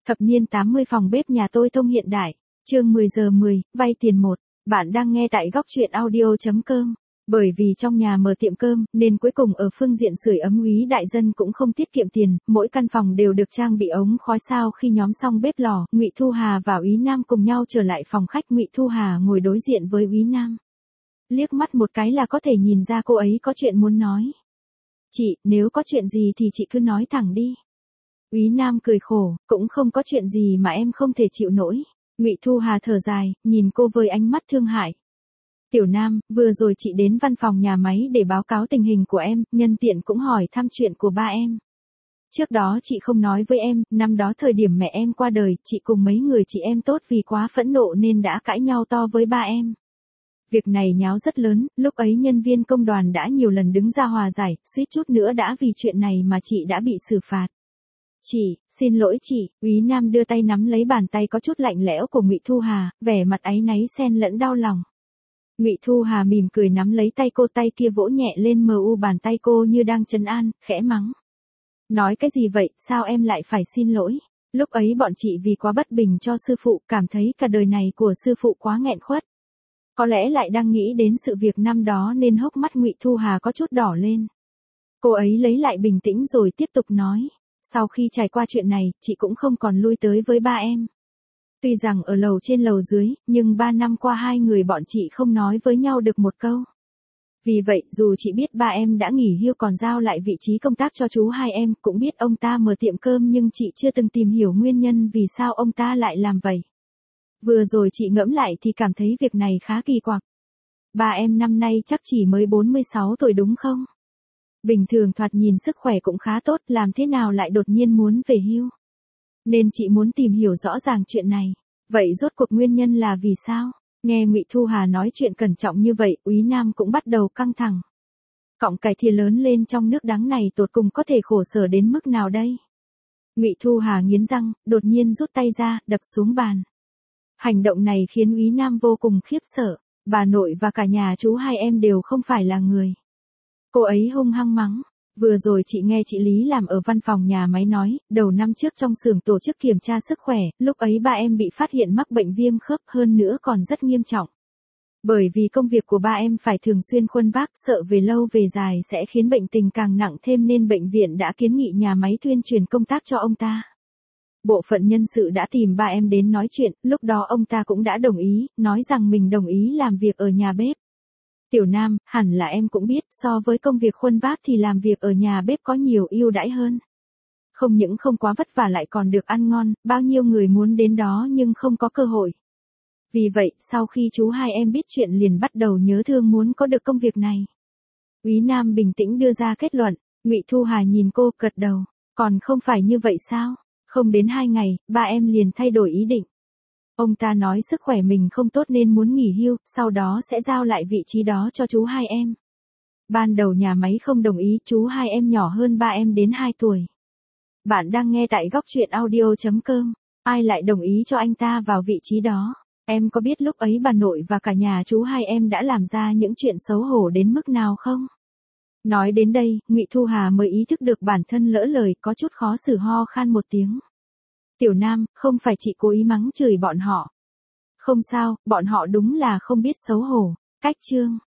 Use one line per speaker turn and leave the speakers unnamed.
Thập niên 80 phòng bếp nhà tôi thông hiện đại. Chương 10 giờ 10, vay tiền 1. Bạn đang nghe tại góc truyện audio.com. Bởi vì trong nhà mở tiệm cơm, nên cuối cùng ở phương diện sưởi ấm Úy Đại Dân cũng không tiết kiệm tiền, mỗi căn phòng đều được trang bị ống khói sao. Khi nhóm xong bếp lò, Ngụy Thu Hà và Úy Nam cùng nhau trở lại phòng khách. Ngụy Thu Hà ngồi đối diện với Úy Nam. Liếc mắt một cái là có thể nhìn ra cô ấy có chuyện muốn nói. Chị, nếu có chuyện gì thì chị cứ nói thẳng đi. Úy Nam cười khổ, cũng không có chuyện gì mà em không thể chịu nổi. Ngụy Thu Hà thở dài, nhìn cô với ánh mắt thương hại. Tiểu Nam, vừa rồi chị đến văn phòng nhà máy để báo cáo tình hình của em, nhân tiện cũng hỏi thăm chuyện của ba em. Trước đó chị không nói với em, năm đó thời điểm mẹ em qua đời, chị cùng mấy người chị em tốt vì quá phẫn nộ nên đã cãi nhau to với ba em. Việc này nháo rất lớn, lúc ấy nhân viên công đoàn đã nhiều lần đứng ra hòa giải, suýt chút nữa đã vì chuyện này mà chị đã bị xử phạt. Chị, xin lỗi chị. Úy Nam đưa tay nắm lấy bàn tay có chút lạnh lẽo của Ngụy Thu Hà, vẻ mặt áy náy xen lẫn đau lòng. Ngụy Thu Hà mỉm cười nắm lấy tay cô, tay kia vỗ nhẹ lên bàn tay cô như đang trấn an, khẽ mắng. Nói cái gì vậy, sao em lại phải xin lỗi? Lúc ấy bọn chị vì quá bất bình cho sư phụ, cảm thấy cả đời này của sư phụ quá nghẹn khuất. Có lẽ lại đang nghĩ đến sự việc năm đó nên hốc mắt Ngụy Thu Hà có chút đỏ lên. Cô ấy lấy lại bình tĩnh rồi tiếp tục nói. Sau khi trải qua chuyện này, chị cũng không còn lui tới với ba em. Tuy rằng ở lầu trên lầu dưới, nhưng 3 năm qua hai người bọn chị không nói với nhau được một câu. Vì vậy, dù chị biết ba em đã nghỉ hưu còn giao lại vị trí công tác cho chú hai em, cũng biết ông ta mở tiệm cơm nhưng chị chưa từng tìm hiểu nguyên nhân vì sao ông ta lại làm vậy. Vừa rồi chị ngẫm lại thì cảm thấy việc này khá kỳ quặc. Ba em năm nay chắc chỉ mới 46 tuổi đúng không? Bình thường thoạt nhìn sức khỏe cũng khá tốt, làm thế nào lại đột nhiên muốn về hưu? Nên chị muốn tìm hiểu rõ ràng chuyện này. Vậy rốt cuộc nguyên nhân là vì sao? Nghe Ngụy Thu Hà nói chuyện cẩn trọng như vậy, Úy Nam cũng bắt đầu căng thẳng. Cọng cải thìa lớn lên trong nước đắng này tột cùng có thể khổ sở đến mức nào đây? Ngụy Thu Hà nghiến răng, đột nhiên rút tay ra, đập xuống bàn. Hành động này khiến Úy Nam vô cùng khiếp sợ. Bà nội và cả nhà chú hai em đều không phải là người. Cô ấy hung hăng mắng. Vừa rồi chị nghe chị Lý làm ở văn phòng nhà máy nói, đầu năm trước trong xưởng tổ chức kiểm tra sức khỏe, lúc ấy ba em bị phát hiện mắc bệnh viêm khớp, hơn nữa còn rất nghiêm trọng. Bởi vì công việc của ba em phải thường xuyên khuân vác, sợ về lâu về dài sẽ khiến bệnh tình càng nặng thêm nên bệnh viện đã kiến nghị nhà máy tuyên truyền công tác cho ông ta. Bộ phận nhân sự đã tìm ba em đến nói chuyện, lúc đó ông ta cũng đã đồng ý, nói rằng mình đồng ý làm việc ở nhà bếp. Tiểu Nam, hẳn là em cũng biết, so với công việc khuân vác thì làm việc ở nhà bếp có nhiều ưu đãi hơn. Không những không quá vất vả lại còn được ăn ngon, bao nhiêu người muốn đến đó nhưng không có cơ hội. Vì vậy, sau khi chú hai em biết chuyện liền bắt đầu nhớ thương muốn có được công việc này. Úy Nam bình tĩnh đưa ra kết luận. Ngụy Thu Hà nhìn cô, gật đầu. Còn không phải như vậy sao? Không đến 2 ngày, ba em liền thay đổi ý định. Ông ta nói sức khỏe mình không tốt nên muốn nghỉ hưu, sau đó sẽ giao lại vị trí đó cho chú hai em. Ban đầu nhà máy không đồng ý, chú hai em nhỏ hơn ba em đến 2 tuổi. Bạn đang nghe tại góc truyện audio.com. Ai lại đồng ý cho anh ta vào vị trí đó? Em có biết lúc ấy bà nội và cả nhà chú hai em đã làm ra những chuyện xấu hổ đến mức nào không? Nói đến đây, Ngụy Thu Hà mới ý thức được bản thân lỡ lời, có chút khó xử, ho khan một tiếng. Tiểu Nam, không phải chị cố ý mắng chửi bọn họ. Không sao, bọn họ đúng là không biết xấu hổ. Cách chương.